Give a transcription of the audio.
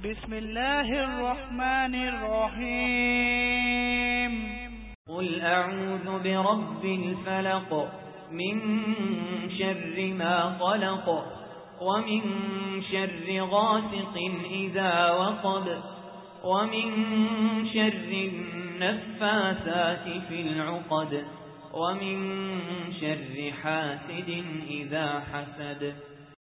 بسم الله الرحمن الرحيم قل أعوذ برب الفلق من شر ما خلق ومن شر غاسق إذا وقب ومن شر النفاثات في العقد ومن شر حاسد إذا حسد